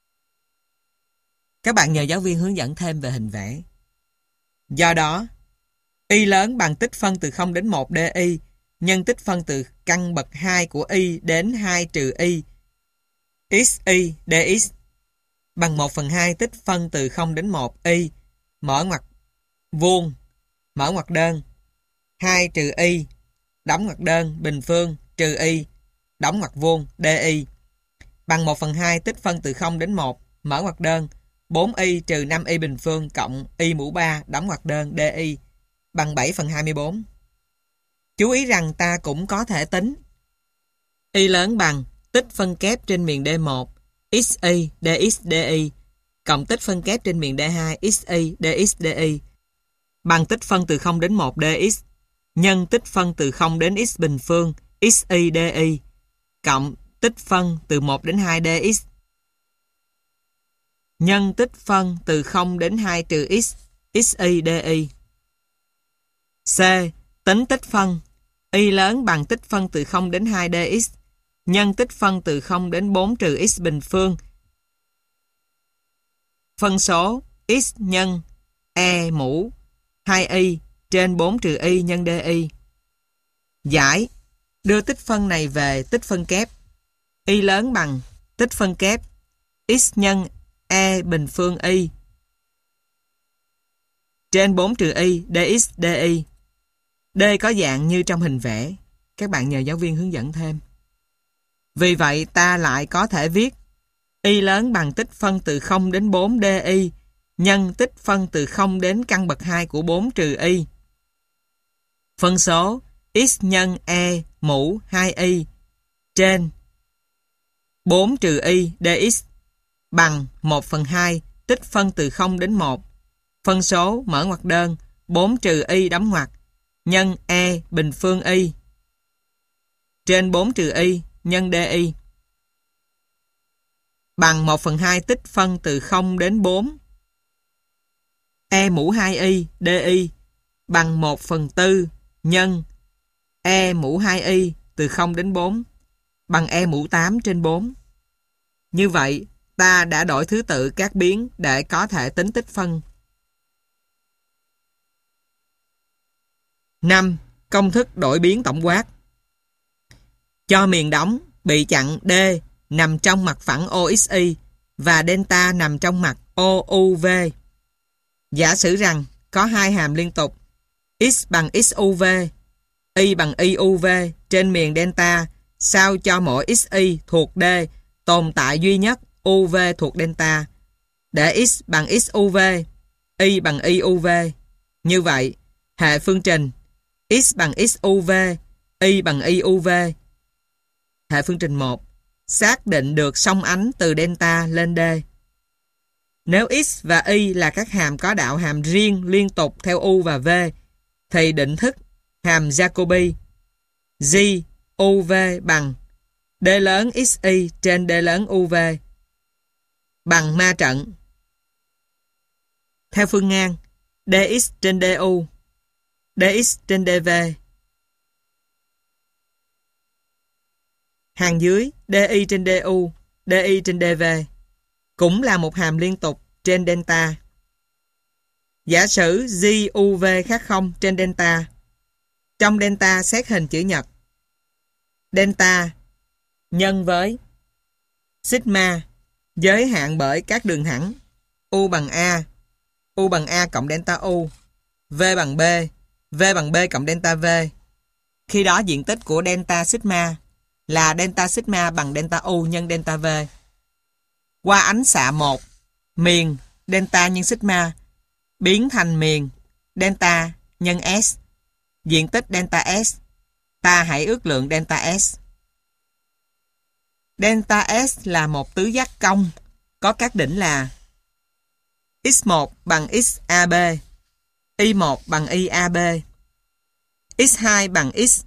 Các bạn nhờ giáo viên hướng dẫn thêm về hình vẽ. Do đó, y lớn bằng tích phân từ 0 đến 1 di nhân tích phân từ căn bậc 2 của y đến 2 trừ y xy dx bằng 1/2 tích phân từ 0 đến 1 y mở ngoặc vuông mở ngoặc đơn 2 trừ y đóng ngoặc đơn bình phương trừ y đóng ngoặc vuông di bằng 1/2 tích phân từ 0 đến 1 mở ngoặc đơn 4y trừ 5y bình phương cộng y mũ 3 đóng ngoặc đơn di bằng 7/24. Chú ý rằng ta cũng có thể tính y lớn bằng tích phân kép trên miền D1 xy dx di cộng tích phân kép trên miền D2 xy dx di bằng tích phân từ 0 đến 1 dx nhân tích phân từ 0 đến x bình phương xy di cộng tích phân từ 1 đến 2 dx nhân tích phân từ 0 đến 2 trừ x xy di. C. Tính tích phân y lớn bằng tích phân từ 0 đến 2 dx nhân tích phân từ 0 đến 4 trừ x bình phương phân số x nhân e mũ 2y trên 4 trừ y nhân di. Giải, đưa tích phân này về tích phân kép y lớn bằng tích phân kép x nhân e bình phương y trên 4 trừ y dx di. D có dạng như trong hình vẽ. Các bạn nhờ giáo viên hướng dẫn thêm. Vì vậy ta lại có thể viết y lớn bằng tích phân từ 0 đến 4 di nhân tích phân từ 0 đến căn bậc 2 của 4 trừ y. Phân số x nhân e mũ 2y trên 4 trừ y dx bằng 1/2 tích phân từ 0 đến 1 phân số mở ngoặc đơn 4 trừ y đóng ngoặc nhân e bình phương y trên 4 trừ y nhân di bằng 1/2 tích phân từ 0 đến 4 e mũ 2y di bằng 1/4 nhân e mũ 2y từ 0 đến 4 bằng e mũ 8 trên 4. Như vậy, ta đã đổi thứ tự các biến để có thể tính tích phân. 5. Công thức đổi biến tổng quát. Cho miền đóng bị chặn D nằm trong mặt phẳng OXY và delta nằm trong mặt OUV. Giả sử rằng có hai hàm liên tục x bằng XUV, y bằng IUV trên miền delta sao cho mỗi XY thuộc D tồn tại duy nhất UV thuộc delta để x bằng XUV, y bằng IUV. Như vậy, hệ phương trình x bằng XUV, y bằng IUV. Hệ phương trình 1 xác định được song ánh từ delta lên D. Nếu x và y là các hàm có đạo hàm riêng liên tục theo u và v, thì định thức hàm Jacobi G UV bằng D lớn XY trên D lớn UV bằng ma trận theo phương ngang dx trên du, dx trên dv. Hàng dưới di trên du, di trên dv cũng là một hàm liên tục trên delta. Giả sử GUV khác 0 trên delta. Trong delta xét hình chữ nhật. Delta nhân với sigma giới hạn bởi các đường thẳng U bằng A cộng delta U, V bằng B, V bằng B cộng delta V. Khi đó diện tích của delta sigma là delta sigma bằng delta U nhân delta V. Qua ánh xạ 1, miền delta nhân sigma biến thành miền delta nhân S. Diện tích delta S, ta hãy ước lượng delta S. Delta S là một tứ giác cong có các đỉnh là x1 bằng xAB, y1 bằng yAB, x2 bằng x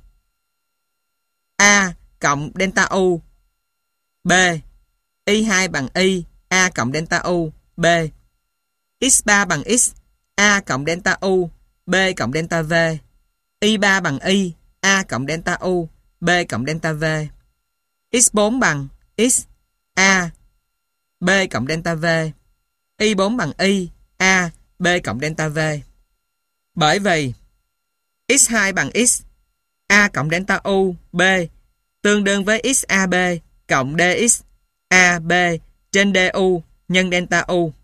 A cộng delta U, B, y2 bằng y A cộng delta U, B, x3 bằng x A cộng delta U, B cộng delta V, y3 bằng y A cộng delta U, B cộng delta V, x4 bằng x A, B cộng delta V, y4 bằng y A, B cộng delta V. Bởi vì x2 bằng x A cộng delta U, B tương đương với xAB cộng dx AB trên du nhân delta U.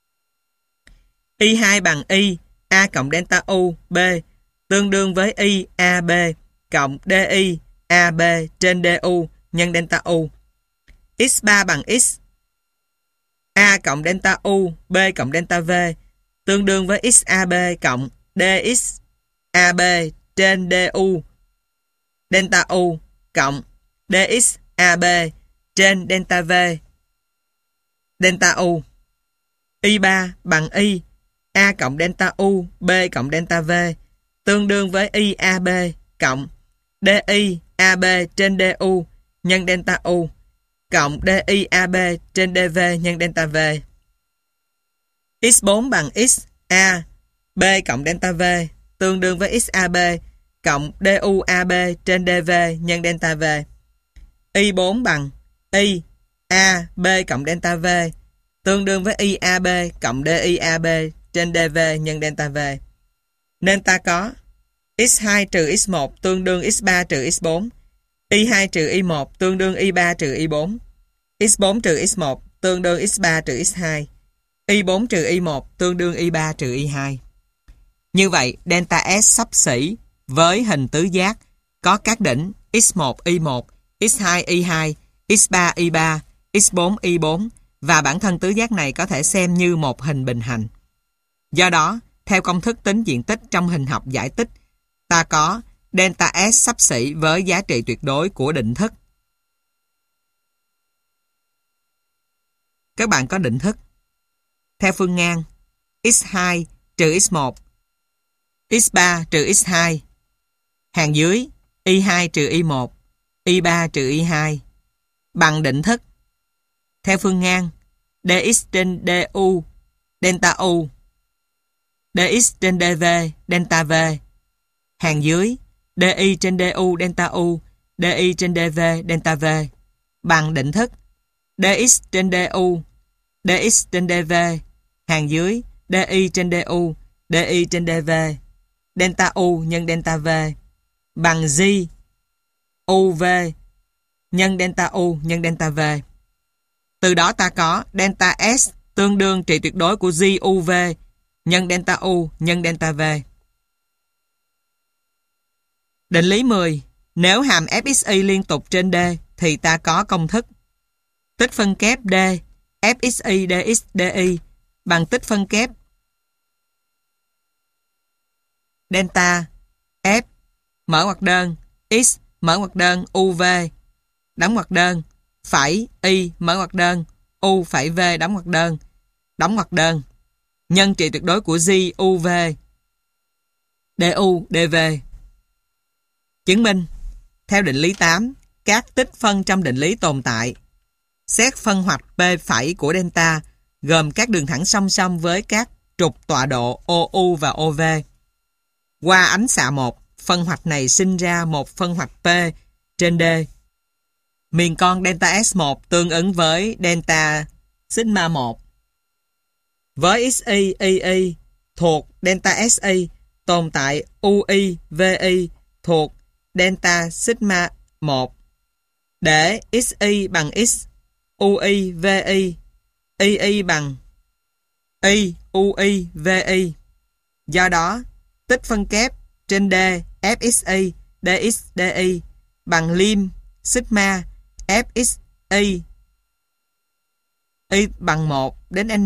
Y2 bằng y A cộng delta U, B tương đương với y AB cộng di AB trên du nhân delta U. x3 bằng x A cộng delta U, B cộng delta V tương đương với xAB cộng dx AB trên du delta U cộng dx AB trên delta V delta U. Y3 bằng y A cộng delta U, B cộng delta V tương đương với yAB cộng di AB trên du nhân delta U cộng diAB trên dv nhân delta V. x4 bằng x A, B cộng delta V tương đương với xAB cộng duAB trên dv nhân delta V. Y4 bằng y A, B cộng delta V tương đương với yAB cộng diAB trên dv nhân delta V. Nên ta có x2 trừ x1 tương đương x3 trừ x4, y2 trừ y1 tương đương y3 trừ y4, x4 trừ x1 tương đương x3 trừ x2, y4 trừ y1 tương đương y3 trừ y2. Như vậy, delta S xấp xỉ với hình tứ giác có các đỉnh x1 y1, x2 y2, x3 y3, x4 y4 và bản thân tứ giác này có thể xem như một hình bình hành. Do đó, theo công thức tính diện tích trong hình học giải tích, ta có delta S xấp xỉ với giá trị tuyệt đối của định thức. Các bạn có định thức. Theo phương ngang, x2 trừ x1, x3 trừ x2, hàng dưới y2 trừ y1, y3 trừ y2, bằng định thức. Theo phương ngang, dx trên du, delta U, dx trên dv, delta V, hàng dưới di trên du, delta U, di trên dv, delta V, bằng định thức dx trên du, dx trên dv, hàng dưới di trên du, di trên dv, delta U nhân delta V, bằng g uv nhân delta U nhân delta V. Từ đó ta có delta S tương đương trị tuyệt đối của g uv nhân delta U nhân delta V. Định lý 10. Nếu hàm fxy liên tục trên D thì ta có công thức tích phân kép D fxy dx di bằng tích phân kép delta f mở ngoặc đơn x mở ngoặc đơn uv đóng ngoặc đơn phẩy y mở ngoặc đơn u phẩy v đóng ngoặc đơn nhân trị tuyệt đối của g uv du dv. Chứng minh theo định lý 8, các tích phân trong định lý tồn tại. Xét phân hoạch p phẩy của delta gồm các đường thẳng song song với các trục tọa độ OU và OV. Qua ánh xạ 1, phân hoạch này sinh ra một phân hoạch P trên D. Miền con delta S1 tương ứng với delta sigma 1. Với XY, YY thuộc delta SI tồn tại UI VI thuộc delta sigma 1 để XI bằng X, UI VI, II bằng Y, UI VI. Do đó, tích phân kép trên D FXI dx di bằng lim sigma FXI Y bằng 1 đến N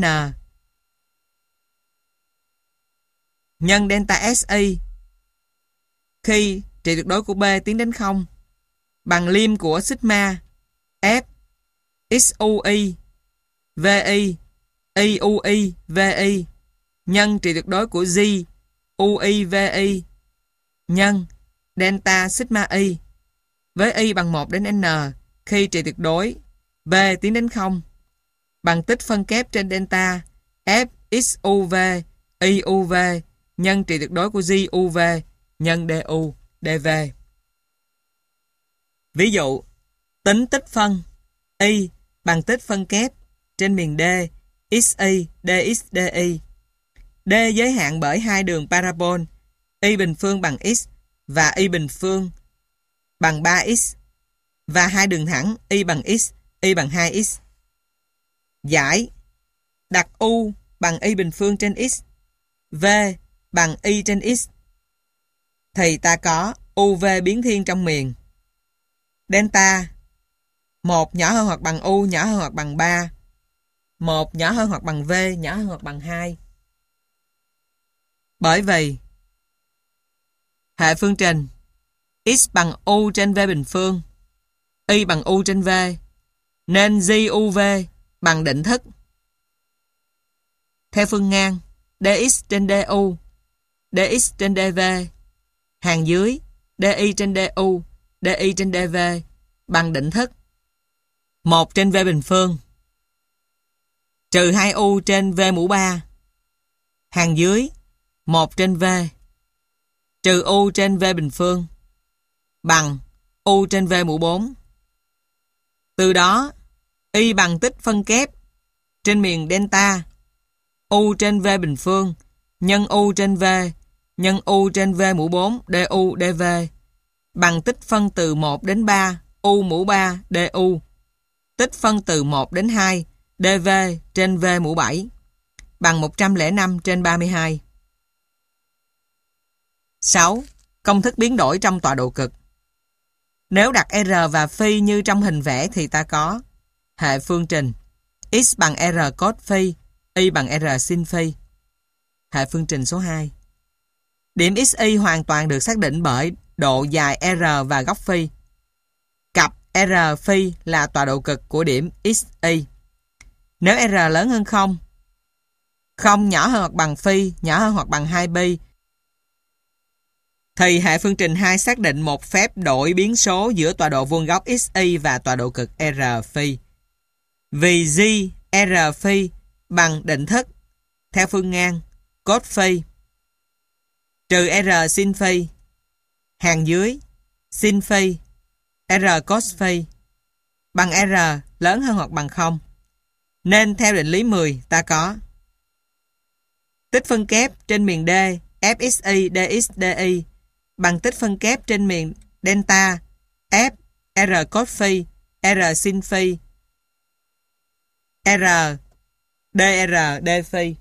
nhân delta SI khi trị tuyệt đối của B tiến đến 0 bằng lim của sigma F XUI VI IUI VI nhân trị tuyệt đối của G UI VI nhân delta sigma Y với Y bằng 1 đến N khi trị tuyệt đối B tiến đến 0 bằng tích phân kép trên delta F XUV IUV nhân trị tuyệt đối của G UV nhân DU DV. Ví dụ, tính tích phân Y bằng tích phân kép trên miền D XY dx di. D giới hạn bởi hai đường parabol Y bình phương bằng X và Y bình phương bằng 3X và hai đường thẳng Y bằng X, Y bằng 2X. Giải đặt U bằng Y bình phương trên X, V bằng Y trên X thì ta có UV biến thiên trong miền delta 1 nhỏ hơn hoặc bằng U nhỏ hơn hoặc bằng 3, 1 nhỏ hơn hoặc bằng V nhỏ hơn hoặc bằng 2. Bởi vì hệ phương trình X bằng U trên V bình phương, Y bằng U trên V, nên GUV bằng định thức. Theo phương ngang, dx trên du, dx trên dv, hàng dưới, di trên du, di trên dv bằng định thức 1 trên V bình phương trừ 2U trên V mũ 3, hàng dưới 1 trên V trừ U trên V bình phương bằng U trên V mũ 4. Từ đó, Y bằng tích phân kép trên miền delta U trên V bình phương nhân U trên V nhân U trên V mũ 4 du dv bằng tích phân từ 1 đến 3 U mũ 3 du, tích phân từ 1 đến 2 dv trên V mũ 7 bằng 105 trên 32. 6. Công thức biến đổi trong tọa độ cực. Nếu đặt R và phi như trong hình vẽ thì ta có hệ phương trình X bằng R cos phi, Y bằng R sin phi. Hệ phương trình số 2. Điểm XY hoàn toàn được xác định bởi độ dài R và góc phi. Cặp R phi là tọa độ cực của điểm XY. Nếu R lớn hơn 0, 0 nhỏ hơn hoặc bằng phi, nhỏ hơn hoặc bằng 2pi, thì hệ phương trình 2 xác định một phép đổi biến số giữa tọa độ vuông góc XY và tọa độ cực R phi. Vì G R phi bằng định thức theo phương ngang cos phi trừ R sin phi, hàng dưới sin phi R cos phi bằng R lớn hơn hoặc bằng 0. Nên theo định lý 10 ta có tích phân kép trên miền D FXY dx di bằng tích phân kép trên miền delta F R cos phi R sin phi R dr d phi.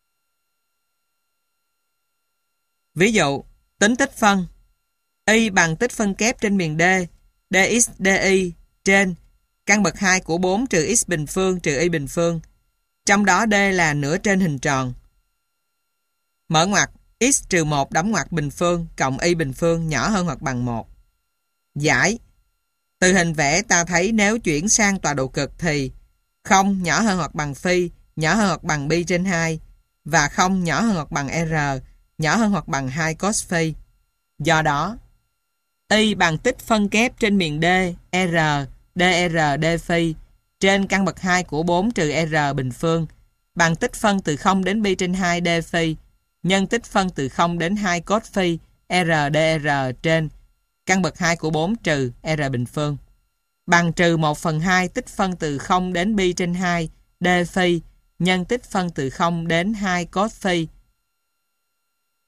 Ví dụ, tính tích phân Y bằng tích phân kép trên miền D dx di trên căn bậc 2 của 4 trừ x bình phương trừ y bình phương, trong đó D là nửa trên hình tròn. Mở ngoặc x trừ 1 đóng ngoặc bình phương cộng y bình phương nhỏ hơn hoặc bằng 1. Giải. Từ hình vẽ ta thấy nếu chuyển sang tọa độ cực thì 0 nhỏ hơn hoặc bằng phi, nhỏ hơn hoặc bằng pi trên 2 và 0 nhỏ hơn hoặc bằng R, nhỏ hơn hoặc bằng 2 cos phi. Do đó, Y bằng tích phân kép trên miền D, R, dr d phi trên căn bậc 2 của 4 trừ R bình phương bằng tích phân từ 0 đến pi trên 2 d phi nhân tích phân từ 0 đến 2 cos phi R dr trên căn bậc 2 của 4 trừ R bình phương bằng trừ 1/2 tích phân từ 0 đến pi trên 2 d phi nhân tích phân từ 0 đến 2 cos phi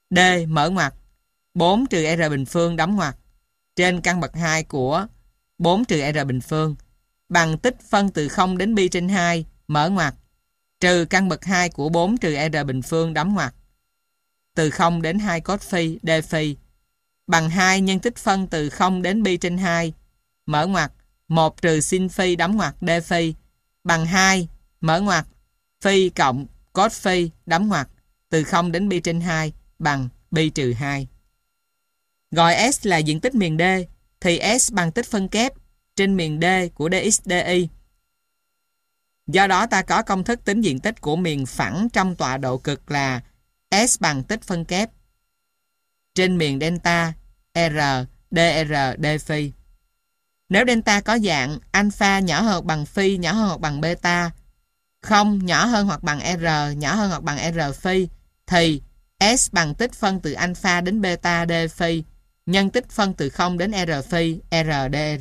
D mở ngoặc 4 trừ R bình phương đóng ngoặc trên căn bậc 2 của 4 trừ R bình phương bằng tích phân từ 0 đến pi trên 2 mở ngoặc trừ căn bậc 2 của 4 trừ R bình phương đóng ngoặc từ 0 đến 2 cos phi d phi bằng 2 nhân tích phân từ 0 đến pi trên 2 mở ngoặc 1 trừ sin phi đóng ngoặc d phi bằng 2 mở ngoặc phi cộng cos phi đóng ngoặc từ 0 đến pi trên 2 bằng pi trừ 2. Gọi S là diện tích miền D thì S bằng tích phân kép trên miền D của dx dy. Do đó ta có công thức tính diện tích của miền phẳng trong tọa độ cực là S bằng tích phân kép trên miền delta R dr d phi. Nếu delta có dạng alpha nhỏ hơn hoặc bằng phi nhỏ hơn hoặc bằng beta, không nhỏ hơn hoặc bằng R nhỏ hơn hoặc bằng R phi thì S bằng tích phân từ alpha đến beta d phi nhân tích phân từ 0 đến R phi R dr.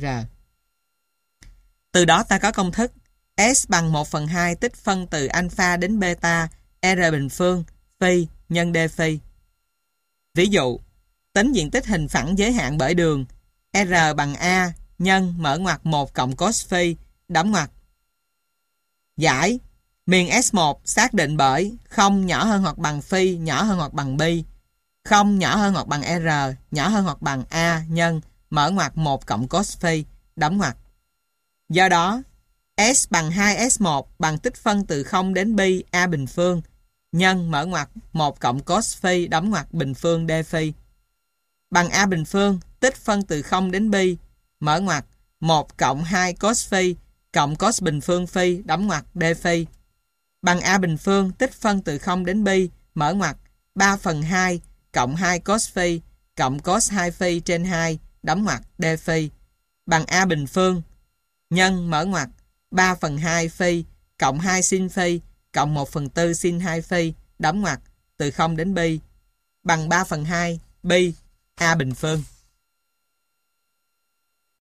Từ đó ta có công thức S bằng 1/2 tích phân từ alpha đến beta R bình phương phi nhân d phi. Ví dụ, tính diện tích hình phẳng giới hạn bởi đường R bằng A nhân mở ngoặc 1 cộng cos phi đóng ngoặc. Giải miền S1 xác định bởi 0 nhỏ hơn hoặc bằng phi nhỏ hơn hoặc bằng pi, 0 nhỏ hơn hoặc bằng R nhỏ hơn hoặc bằng A nhân mở ngoặc 1 cộng cos phi đóng ngoặc. Do đó, S bằng 2S1 bằng tích phân từ 0 đến pi A bình phương nhân mở ngoặc 1 cộng cos phi đóng ngoặc bình phương d phi bằng A bình phương tích phân từ 0 đến pi mở ngoặc 1 cộng 2 cos phi cộng cos bình phương phi đóng ngoặc d phi bằng A bình phương tích phân từ 0 đến pi mở ngoặc 3/2 cộng 2 cos phi cộng cos 2 phi trên 2 đóng ngoặc d phi bằng A bình phương nhân mở ngoặc 3/2 phi cộng 2 sin phi cộng 1/4 sin 2 phi đóng ngoặc từ 0 đến pi bằng 3/2 pi A bình phương.